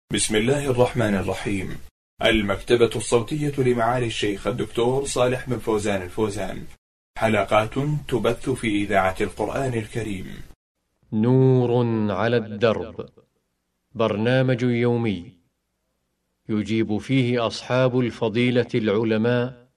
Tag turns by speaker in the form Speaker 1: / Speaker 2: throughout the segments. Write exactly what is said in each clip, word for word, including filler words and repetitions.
Speaker 1: بسم الله الرحمن الرحيم. المكتبة الصوتية لمعالي الشيخ الدكتور صالح بن فوزان الفوزان، حلقات تبث في إذاعة القرآن الكريم.
Speaker 2: نور على الدرب، برنامج يومي يجيب فيه أصحاب الفضيلة العلماء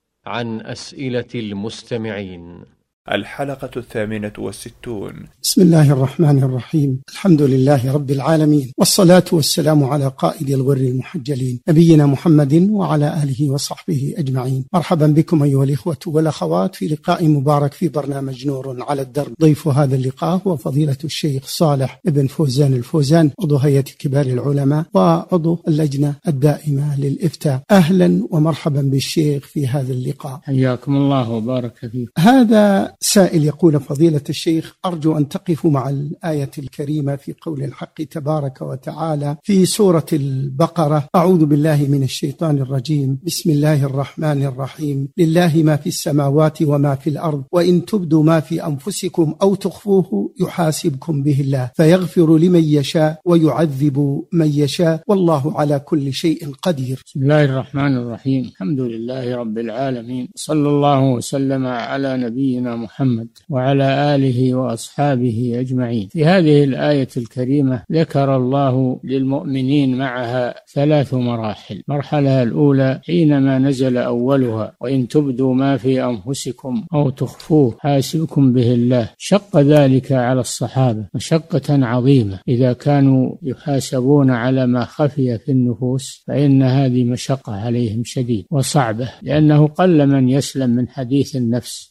Speaker 2: عن أسئلة المستمعين.
Speaker 1: الحلقة الثامنة والستون.
Speaker 3: بسم الله الرحمن الرحيم. الحمد لله رب العالمين، والصلاة والسلام على قائد الغر المحجلين نبينا محمد وعلى آله وصحبه أجمعين. مرحبا بكم أيها الإخوة والأخوات في لقاء مبارك في برنامج نور على الدرب. ضيف هذا اللقاء هو فضيلة الشيخ صالح بن فوزان الفوزان، عضو هيئة كبار العلماء وعضو اللجنة الدائمة للإفتاء. أهلا ومرحبا بالشيخ في هذا اللقاء.
Speaker 4: حياكم الله وبارك فيكم.
Speaker 3: هذا سائل يقول: فضيلة الشيخ، أرجو أن تقفوا مع الآية الكريمة في قول الحق تبارك وتعالى في سورة البقرة: أعوذ بالله من الشيطان الرجيم، بسم الله الرحمن الرحيم، لله ما في السماوات وما في الأرض، وإن تبدوا ما في أنفسكم أو تخفوه يحاسبكم به الله فيغفر لمن يشاء ويعذب من يشاء والله على كل شيء قدير.
Speaker 4: بسم الله الرحمن الرحيم، الحمد لله رب العالمين، صلى الله وسلم على نبينا محمد محمد وعلى آله وأصحابه أجمعين. في هذه الآية الكريمة ذكر الله للمؤمنين معها ثلاث مراحل. المرحلة الأولى حينما نزل أولها: وإن تبدوا ما في أنفسكم أو تخفوه حاسبكم به الله. شق ذلك على الصحابة مشقة عظيمة، إذا كانوا يحاسبون على ما خفي في النفوس فإن هذه مشقة عليهم شديد وصعبة، لأنه قل من يسلم من حديث النفس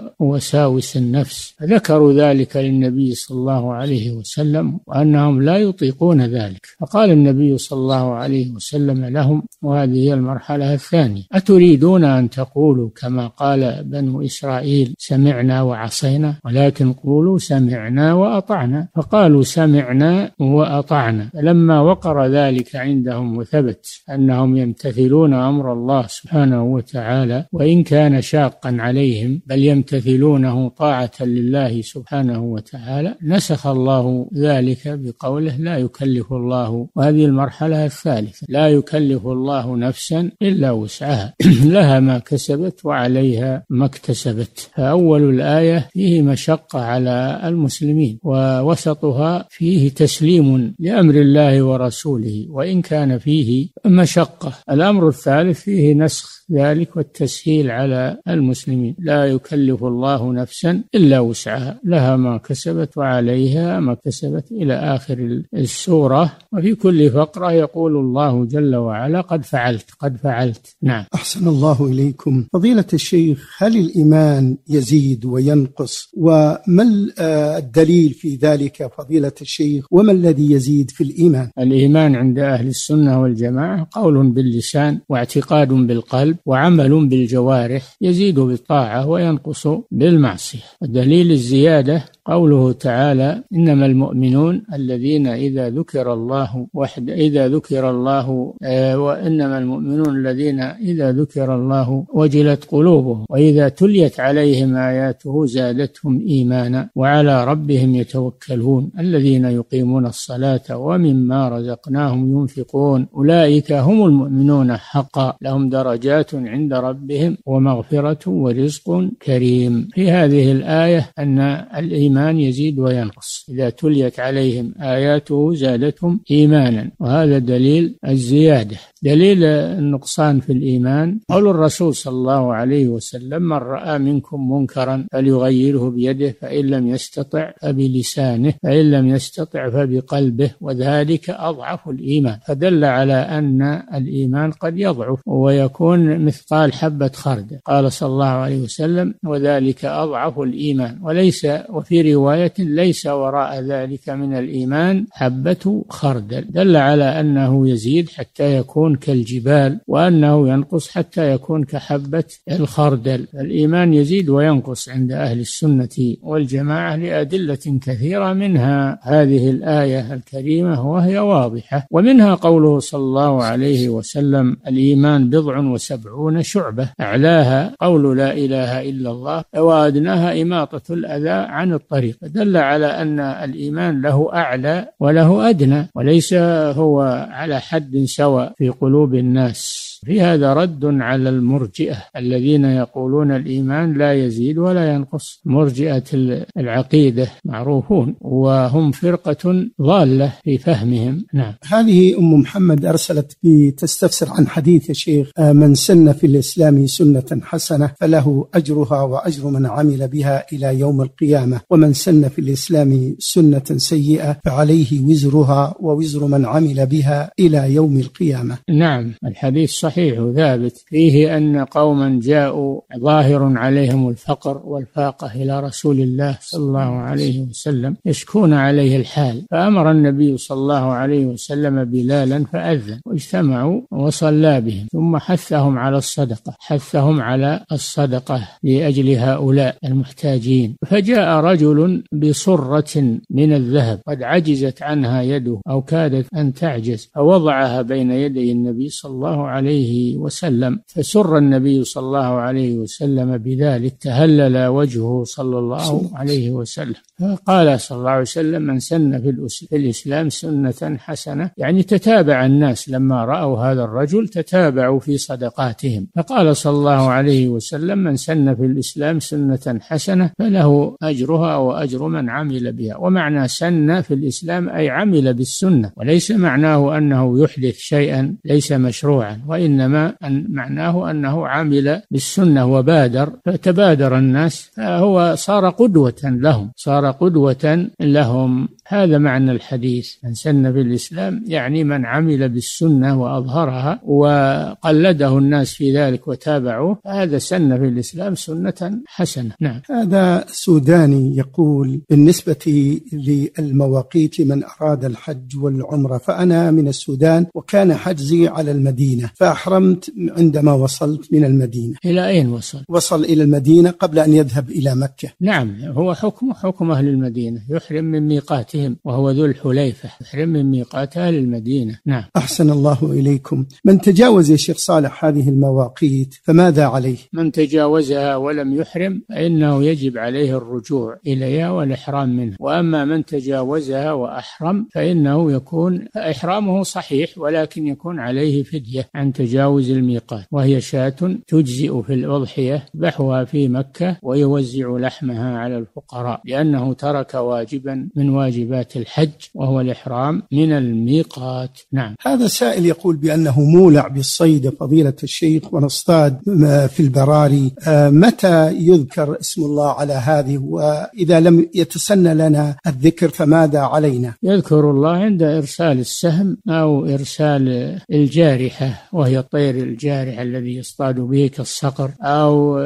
Speaker 4: و وساوس النفس. فذكروا ذلك للنبي صلى الله عليه وسلم وأنهم لا يطيقون ذلك، فقال النبي صلى الله عليه وسلم لهم، وهذه هي المرحلة الثانية: أتريدون أن تقولوا كما قال بنو إسرائيل سمعنا وعصينا؟ ولكن قولوا سمعنا وأطعنا. فقالوا سمعنا وأطعنا، فلما وقر ذلك عندهم وثبت أنهم يمتثلون أمر الله سبحانه وتعالى وإن كان شاقا عليهم، بل يمتثلون طاعة لله سبحانه وتعالى، نسخ الله ذلك بقوله لا يكلف الله. وهذه المرحلة الثالثة: لا يكلف الله نفسا إلا وسعها، لها ما كسبت وعليها ما اكتسبت. فأول الآية فيه مشقة على المسلمين، ووسطها فيه تسليم لأمر الله ورسوله وإن كان فيه مشقة. الأمر الثالث فيه نسخ ذلك والتسهيل على المسلمين: لا يكلف الله نفسا إلا وسعها، لها ما كسبت وعليها ما كسبت، إلى آخر السورة. وفي كل فقرة يقول الله جل وعلا: قد فعلت قد فعلت. نعم.
Speaker 3: أحسن الله إليكم. فضيلة الشيخ، هل الإيمان يزيد وينقص؟ وما الدليل في ذلك فضيلة الشيخ؟ وما الذي يزيد في الإيمان؟
Speaker 4: الإيمان عند أهل السنة والجماعة قول باللسان واعتقاد بالقلب وعمل بالجوارح، يزيد بالطاعة وينقص بالمعصية. ودليل الزيادة قوله تعالى: إنما المؤمنون الذين إذا ذكر الله وحده إذا ذكر الله آه وإنما المؤمنون الذين إذا ذكر الله وجلت قلوبهم وإذا تليت عليهم آياته زادتهم إيمانا وعلى ربهم يتوكلون الذين يقيمون الصلاة ومما رزقناهم ينفقون أولئك هم المؤمنون حقا لهم درجات عند ربهم ومغفرة ورزق كريم. في هذه الآية أن الإيمان يزيد وينقص، إذا تليت عليهم آياته زادتهم إيمانا، وهذا دليل الزيادة. دليل النقصان في الإيمان قول الرسول صلى الله عليه وسلم: من رأى منكم منكرا فليغيره بيده، فإن لم يستطع فبلسانه، فإن لم يستطع فبقلبه، وذلك أضعف الإيمان. فدل على أن الإيمان قد يضعف ويكون مثقال حبة خردل. قال صلى الله عليه وسلم: وذلك أضعف الإيمان. وليس وفي رواية: ليس وراء ذلك من الإيمان حبة خردل. دل على أنه يزيد حتى يكون يكون كالجبال، وأنه ينقص حتى يكون كحبة الخردل. الإيمان يزيد وينقص عند أهل السنة والجماعة لأدلة كثيرة، منها هذه الآية الكريمة وهي واضحة، ومنها قوله صلى الله عليه وسلم: الإيمان بضع وسبعون شعبة، أعلاها قول لا إله إلا الله وأدناها إماطة الأذى عن الطريق. دل على أن الإيمان له أعلى وله أدنى، وليس هو على حد سواء في قلوب الناس. في هذا رد على المرجئة الذين يقولون الإيمان لا يزيد ولا ينقص. مرجئة العقيدة معروفون، وهم فرقة ضالة في فهمهم. نعم.
Speaker 3: هذه أم محمد أرسلت بتستفسر عن حديث يا شيخ: من سن في الإسلام سنة حسنة فله أجرها وأجر من عمل بها إلى يوم القيامة، ومن سن في الإسلام سنة سيئة فعليه وزرها ووزر من عمل بها إلى يوم القيامة.
Speaker 4: نعم، الحديث صحيح ثابت فيه أن قوما جاءوا ظاهر عليهم الفقر والفاقة إلى رسول الله صلى الله عليه وسلم يشكون عليه الحال، فأمر النبي صلى الله عليه وسلم بلالا فأذن، واجتمعوا وصلى بهم، ثم حثهم على الصدقة حثهم على الصدقة لأجل هؤلاء المحتاجين. فجاء رجل بصرة من الذهب قد عجزت عنها يده أو كادت أن تعجز، فوضعها بين يدي النبي صلى الله عليه وسلم، فسر النبي صلى الله عليه وسلم بذلك، تهلل وجهه صلى الله عليه وسلم. فقال صلى الله عليه وسلم: من سن في الإسلام سنة حسنة، يعني تتابع الناس لما رأوا هذا الرجل تتابعوا في صدقاتهم. فقال صلى الله عليه وسلم: من سن في الإسلام سنة حسنة فله أجرها وأجر من عمل بها. ومعنى سن في الإسلام أي عمل بالسنة، وليس معناه أنه يحدث شيئا ليس مشروعا، وإنما أن معناه أنه عمل بالسنة وبادر، فتبادر الناس، فهو صار قدوة لهم صار قدوة لهم. هذا معنى الحديث: من سن في الإسلام يعني من عمل بالسنة وأظهرها وقلده الناس في ذلك وتابعوه، هذا سن في الإسلام سنة حسنة. نعم.
Speaker 3: هذا سوداني يقول: بالنسبة للمواقيت لمن أراد الحج والعمرة، فأنا من السودان وكان حجزي على المدينة، فأحرمت عندما وصلت من المدينة.
Speaker 4: إلى أين وصل؟
Speaker 3: وصل إلى المدينة قبل أن يذهب إلى مكة.
Speaker 4: نعم، هو حكم حكم أهل المدينة، يحرم من ميقاتهم وهو ذو الحليفة، يحرم من ميقات أهل المدينة. نعم.
Speaker 3: أحسن الله إليكم. من تجاوز يا شيخ صالح هذه المواقيت فماذا عليه؟
Speaker 4: من تجاوزها ولم يحرم فإنه يجب عليه الرجوع إليها والإحرام منها، وأما من تجاوزها وأحرم فإنه يكون إحرامه صحيح، ولكن يكون عليه فدية عن تجاوز الميقات، وهي شاة تجزئ في الأضحية ذبحها في مكة ويوزع لحمها على الفقراء، لأنه ترك واجبا من واجبات الحج وهو الإحرام من الميقات. نعم.
Speaker 3: هذا سائل يقول بأنه مولع بالصيد فضيلة الشيخ ونصطاد في البراري، متى يذكر اسم الله على هذه؟ وإذا لم يتسنى لنا الذكر فماذا علينا؟
Speaker 4: يذكر الله عند إرسال السهم أو إرسال الجارحة، وهي الطير الجارح الذي يصطاد به كالصقر، أو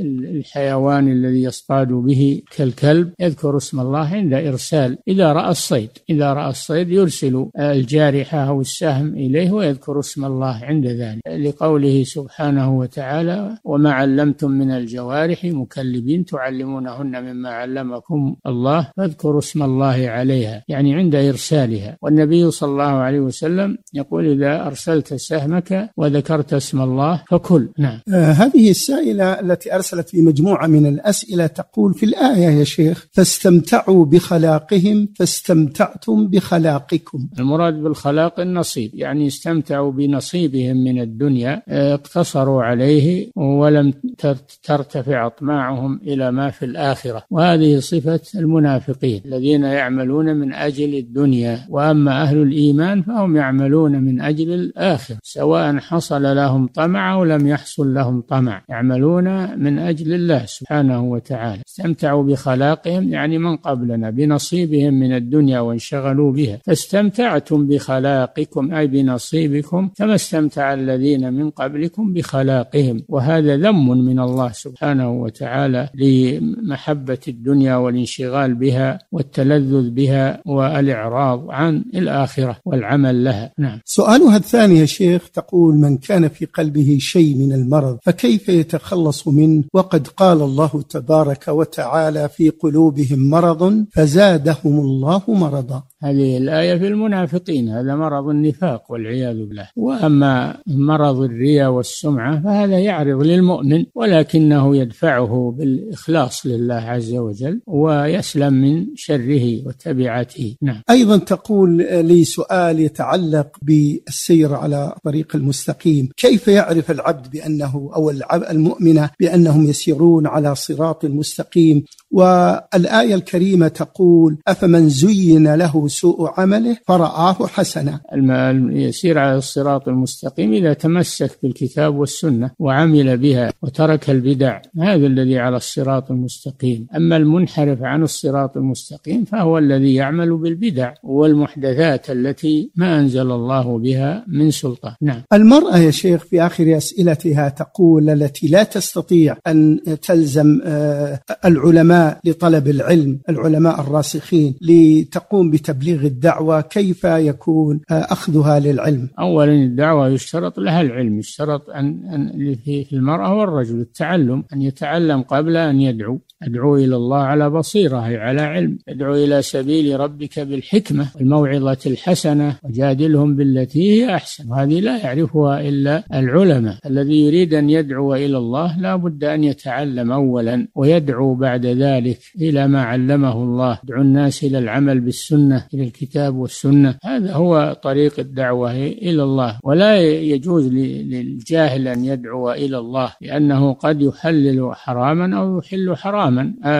Speaker 4: الحيوان الذي يصطاد به كالكلب، يذكر اسم الله عند إرسال. إذا رأى الصيد إذا رأى الصيد يرسل الجارحة أو السهم إليه ويذكر اسم الله عند ذلك، لقوله سبحانه وتعالى: وما علمتم من الجوارح مكلبين تعلمونهن مما علمكم الله فاذكروا اسم الله عليها، يعني عند إرسالها. والنبي صلى الله عليه وسلم يقول: إذا أرسلت سهمك وذكرت اسم الله فكل. نعم.
Speaker 3: آه هذه السائلة التي أرسلت في مجموعة من الأسئلة تقول في الآية يا شيخ: فاستمتعوا بخلاقهم فاستمتعتم بخلاقكم.
Speaker 4: المراد بالخلاق النصيب، يعني استمتعوا بنصيبهم من الدنيا، اقتصروا عليه ولم ترتفع أطماعهم إلى ما في الآخرة، وهذه صفة المنافقين الذين يعملون من أجل الدنيا. وأما أهل الإيمان فهم يعملون من أجل الآخرة، سواء حصل لهم طمع أو لم يحصل لهم طمع، يعملون من أجل الله سبحانه وتعالى. استمتعوا بخلاقهم يعني من قبلنا بنصيبهم من الدنيا وانشغلوا بها، فاستمتعتم بخلاقكم أي بنصيبكم كما استمتع الذين من قبلكم بخلاقهم. وهذا ذم من الله سبحانه وتعالى لمحبة الدنيا والانشغال بها والتلذذ بها والإعراض عن الآخرة والعمل لها. نعم.
Speaker 3: سؤالها الثاني يا شيخ، تقول: من كان في قلبه شيء من المرض فكيف يتخلص منه وقد قال الله تبارك وتعالى: في قلوبهم مرض فزادهم الله مرضا.
Speaker 4: هذه الآية في المنافقين، هذا مرض النفاق والعياذ بالله. وأما مرض الرياء والسمعة فهذا يعرض للمؤمن ولكنه يدفعه بالإخلاص لله عز وجل ويسلم من شره وتبعاته. نعم.
Speaker 3: أيضا تقول لي سؤال يتعلق بالسير على طريق المستقيم، كيف يعرف العبد بأنه أو المؤمنة بأنهم يسيرون على صراط المستقيم؟ والآية الكريمة تقول: أفمن زين له سوء عمله فرآه حسنا.
Speaker 4: يسير على الصراط المستقيم إذا تمسك بالكتاب والسنة وعمل بها وترك البدع، هذا الذي على الصراط المستقيم. أما المنحرف عن الصراط المستقيم فهو الذي يعمل بالبدع والمحدثات التي ما أنزل الله بها من سلطان. نعم.
Speaker 3: المرأة يا شيخ في آخر أسئلتها تقول: التي لا تستطيع أن تلزم العلماء لطلب العلم، العلماء الراسخين، لتقوم بتبليغ الدعوة، كيف يكون أخذها للعلم؟
Speaker 4: أولا الدعوة يشترط لها العلم، يشترط أن, أن في المرأة والرجل التعلم، أن يتعلم قبل أن يدعو. أدعو إلى الله على بصيرة، على علم. ادعو إلى سبيل ربك بالحكمة والموعظة الحسنة وجادلهم بالتي هي أحسن. وهذه لا يعرفها إلا العلماء. الذي يريد أن يدعو إلى الله لا بد أن يتعلم أولا ويدعو بعد ذلك إلى ما علمه الله. يدعو الناس إلى العمل بالسنة، إلى الكتاب والسنة. هذا هو طريق الدعوة إلى الله. ولا يجوز للجاهل أن يدعو إلى الله، لأنه قد يحلل حراما أو يحل حراما،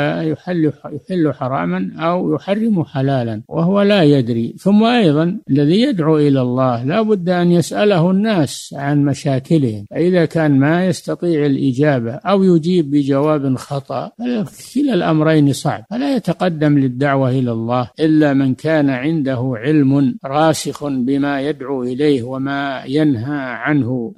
Speaker 4: يحل يحل حراما أو يحرم حلالا وهو لا يدري. ثم أيضا الذي يدعو إلى الله لا بد أن يسأله الناس عن مشاكلهم، فإذا كان ما يستطيع الإجابة أو يجيب بجواب خطأ كلا الأمرين صعب. فلا يتقدم للدعوة إلى الله إلا من كان عنده علم راسخ بما يدعو إليه وما ينهى عنه،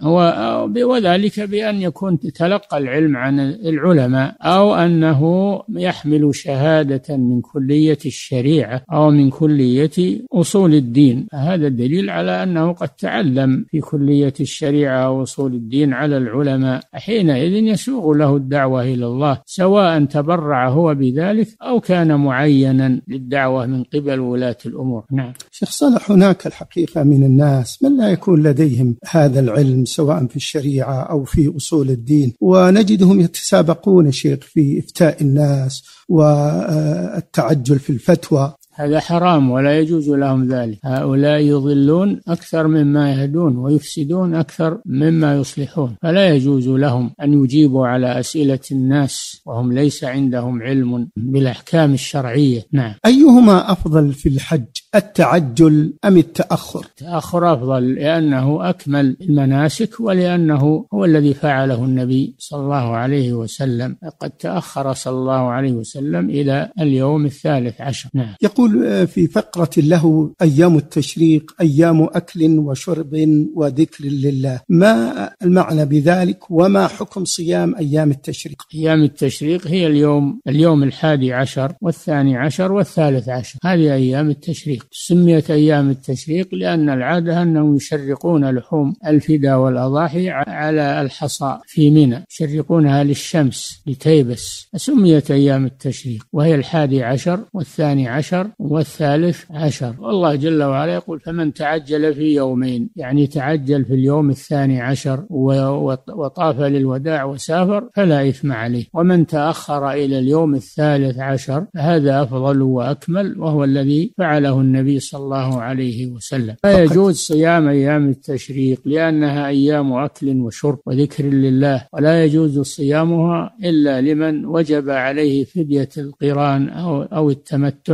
Speaker 4: وذلك بأن يكون تلقى العلم عن العلماء، أو أنه يحمل شهادة من كلية الشريعة أو من كلية أصول الدين. هذا دليل على أنه قد تعلم في كلية الشريعة أو أصول الدين على العلماء، حينئذ يسوغ له الدعوة إلى الله، سواء تبرع هو بذلك أو كان معينا للدعوة من قبل ولاة الأمور. نعم.
Speaker 3: شيخ صالح، هناك الحقيقة من الناس من لا يكون لديهم هذا العلم سواء في الشريعة أو في أصول الدين، ونجدهم يتسابقون شيخ في إفتاء الناس والتعجل في الفتوى.
Speaker 4: هذا حرام ولا يجوز لهم ذلك. هؤلاء يضلون أكثر مما يهدون ويفسدون أكثر مما يصلحون، فلا يجوز لهم أن يجيبوا على أسئلة الناس وهم ليس عندهم علم بالأحكام الشرعية. نعم.
Speaker 3: أيهما أفضل في الحج، التعجل أم التأخر؟
Speaker 4: التأخر أفضل، لأنه أكمل المناسك ولأنه هو الذي فعله النبي صلى الله عليه وسلم. قد تأخر صلى الله عليه وسلم إلى اليوم الثالث عشر. نعم.
Speaker 3: يقول في فقرة له: أيام التشريق أيام أكل وشرب وذكر لله، ما المعنى بذلك وما حكم صيام أيام التشريق؟
Speaker 4: أيام التشريق هي اليوم اليوم الحادي عشر والثاني عشر والثالث عشر، هذه أيام التشريق. سميت أيام التشريق لأن العادة أنهم يشرقون لحوم الفدا والأضاحي على الحصى في منى، يشرقونها للشمس لتيبس، سميت أيام التشريق، وهي الحادي عشر والثاني عشر والثالث عشر. والله جل وعلا يقول: فمن تعجل في يومين، يعني تعجل في اليوم الثاني عشر وطاف للوداع وسافر فلا إثم عليه، ومن تأخر إلى اليوم الثالث عشر فهذا أفضل وأكمل، وهو الذي فعله النبي صلى الله عليه وسلم. لا يجوز صيام أيام التشريق لأنها أيام أكل وشرب وذكر لله، ولا يجوز صيامها إلا لمن وجب عليه فدية القران أو, أو التمتع ولم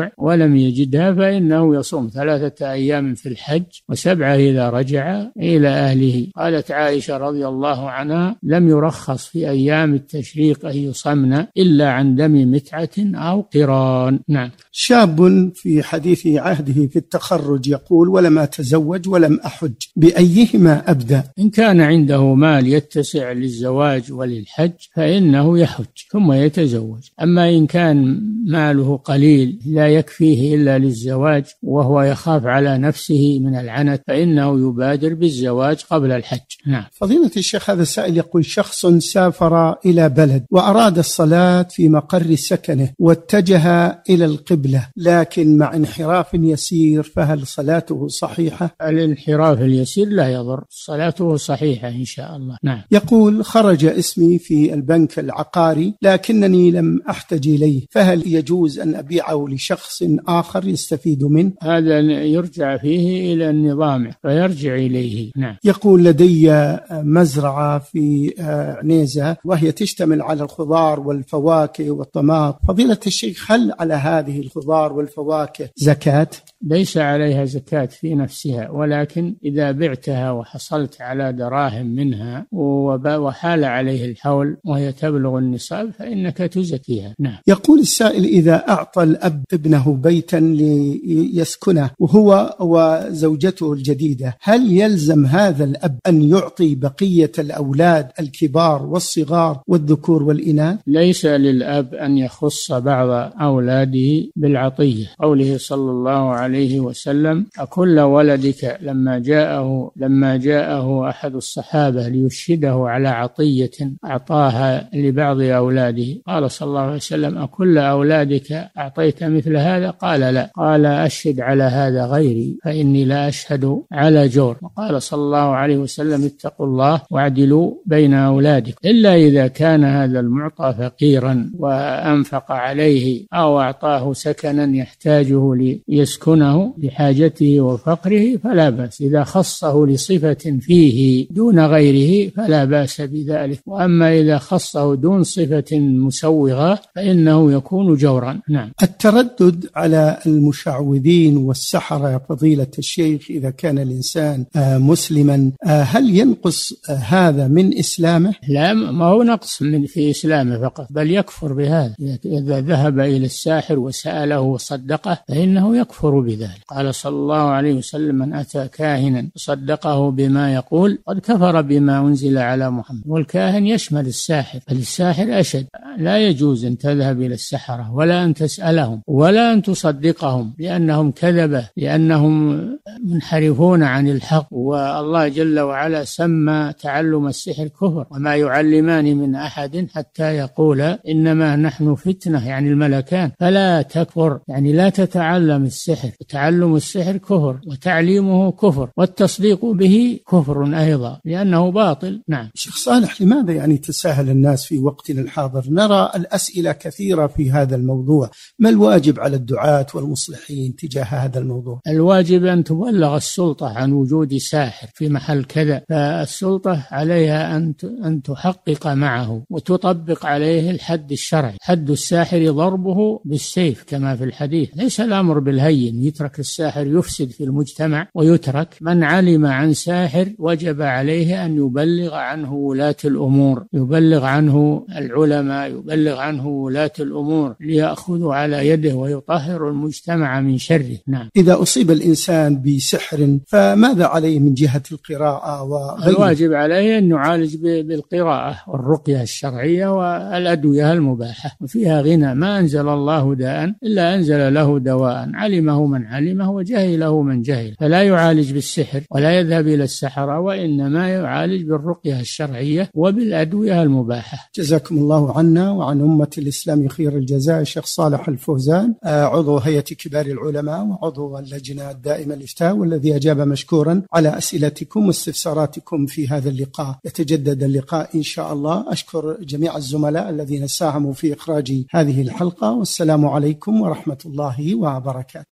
Speaker 4: لم يجدها فإنه يصوم ثلاثة أيام في الحج وسبعة إذا رجع إلى أهله. قالت عائشة رضي الله عنها: لم يرخص في أيام التشريق أن يصمن إلا عن دم متعة أو قران. نعم.
Speaker 3: شاب في حديث عهده في التخرج يقول: ولم أتزوج ولم أحج، بأيهما أبدأ؟
Speaker 4: إن كان عنده مال يتسع للزواج وللحج فإنه يحج ثم يتزوج. أما إن كان ماله قليل لا يكفيه إلا للزواج وهو يخاف على نفسه من العنت فإنه يبادر بالزواج قبل الحج. نعم.
Speaker 3: فضيلة الشيخ، هذا السائل يقول: شخص سافر إلى بلد وأراد الصلاة في مقر سكنه واتجه إلى القبلة، لكن مع انحراف يسير، فهل صلاته صحيحة؟
Speaker 4: الانحراف اليسير لا يضر، صلاته صحيحة إن شاء الله. نعم.
Speaker 3: يقول: خرج اسمي في البنك العقاري لكنني لم أحتج إليه، فهل يجوز أن أبيعه لشخص آخر يستفيد منه؟
Speaker 4: هذا يرجع فيه إلى النظام فيرجع إليه. نعم.
Speaker 3: يقول: لدي مزرعة في عنيزة وهي تشتمل على الخضار والفواكه والطماط، فضيلة الشيخ هل على هذه الخضار والفواكه زكاة؟
Speaker 4: ليس عليها زكاة في نفسها، ولكن إذا بعتها وحصلت على دراهم منها وحال عليه الحول وهي تبلغ النصاب فإنك تزكيها. نعم.
Speaker 3: يقول السائل: إذا أعطى الأب ابنه بيتا ليسكنه وهو وزوجته الجديدة، هل يلزم هذا الأب أن يعطي بقية الأولاد الكبار والصغار والذكور والإناث؟
Speaker 4: ليس للأب أن يخص بعض أولاده بالعطية. قوله صلى الله عليه وسلم: أكل ولدك لما جاءه لما جاءه أحد الصحابة ليشهده على عطية أعطاها لبعض أولاده، قال صلى الله عليه وسلم: أكل أولادك أعطيت مثل هذا؟ قال لا. قال: أشهد على هذا غيري فإني لا أشهد على جور. وقال صلى الله عليه وسلم: اتقوا الله واعدلوا بين أولادكم. إلا إذا كان هذا المعطى فقيرا وأنفق عليه أو أعطاه سكنا يحتاجه ليسكنه لحاجته وفقره فلا بأس. إذا خصه لصفة فيه دون غيره فلا بأس بذلك. وأما إذا خصه دون صفة مسوغة فإنه يكون جورا. نعم.
Speaker 3: التردد على المشعوذين والسحرة يا فضيلة الشيخ، إذا كان الإنسان مسلما هل ينقص هذا من إسلامه؟
Speaker 4: لا، ما هو نقص من في إسلامه فقط، بل يكفر بهذا. إذا ذهب إلى الساحر وسأله وصدقه فإنه يكفر بذلك. قال صلى الله عليه وسلم: من أتى كاهنا صدقه بما يقول قد كفر بما أنزل على محمد. والكاهن يشمل الساحر، فالساحر أشد. لا يجوز أن تذهب إلى السحرة ولا أن تسألهم ولا أن تصدقهم، لأنهم كذبة، لأنهم منحرفون عن الحق. والله جل وعلا سمى تعلم السحر كفر: وما يعلمان من أحد حتى يقولا إنما نحن فتنة، يعني الملكان، فلا تكفر، يعني لا تتعلم السحر. تعلم السحر كفر وتعليمه كفر والتصديق به كفر أيضا لأنه باطل. نعم.
Speaker 3: شيخ صالح، لماذا يعني تساهل الناس في وقتنا الحاضر؟ نرى الأسئلة كثيرة في هذا الموضوع، ما الواجب على الدعاة والمصلحين تجاه هذا الموضوع؟
Speaker 4: الواجب أن تبلغ السلطة عن وجود ساحر في محل كذا، فالسلطة عليها أن أن تحقق معه وتطبق عليه الحد الشرعي. حد الساحر ضربه بالسيف كما في الحديث، ليس الأمر بالهين يترك الساحر يفسد في المجتمع ويترك. من علم عن ساحر وجب عليه أن يبلغ عنه ولاة الأمور، يبلغ عنه العلماء، يبلغ عنه ولاة الأمور ليأخذوا على يده ويطهر المجتمع من شره. نعم.
Speaker 3: إذا أصيب الإنسان بسحر فماذا عليه من جهة القراءة وغيره؟
Speaker 4: الواجب عليه أن يعالج بالقراءة والرقية الشرعية والأدوية المباحة، وفيها غنى. ما أنزل الله داء إلا أنزل له دواء، علمه من علمه وجهله من جهل. فلا يعالج بالسحر ولا يذهب إلى السحرة، وإنما يعالج بالرقية الشرعية وبالأدوية المباحة.
Speaker 3: جزاكم الله عنا وعن أمة الإسلام خير الجزاء. الشيخ صالح الفوزان، عضو هيئة كبار العلماء وعضو اللجنة الدائمة الإفتاء، والذي أجاب مشكورا على أسئلتكم واستفساراتكم في هذا اللقاء. يتجدد اللقاء إن شاء الله. أشكر جميع الزملاء الذين ساهموا في إخراج هذه الحلقة، والسلام عليكم ورحمة الله وبركاته.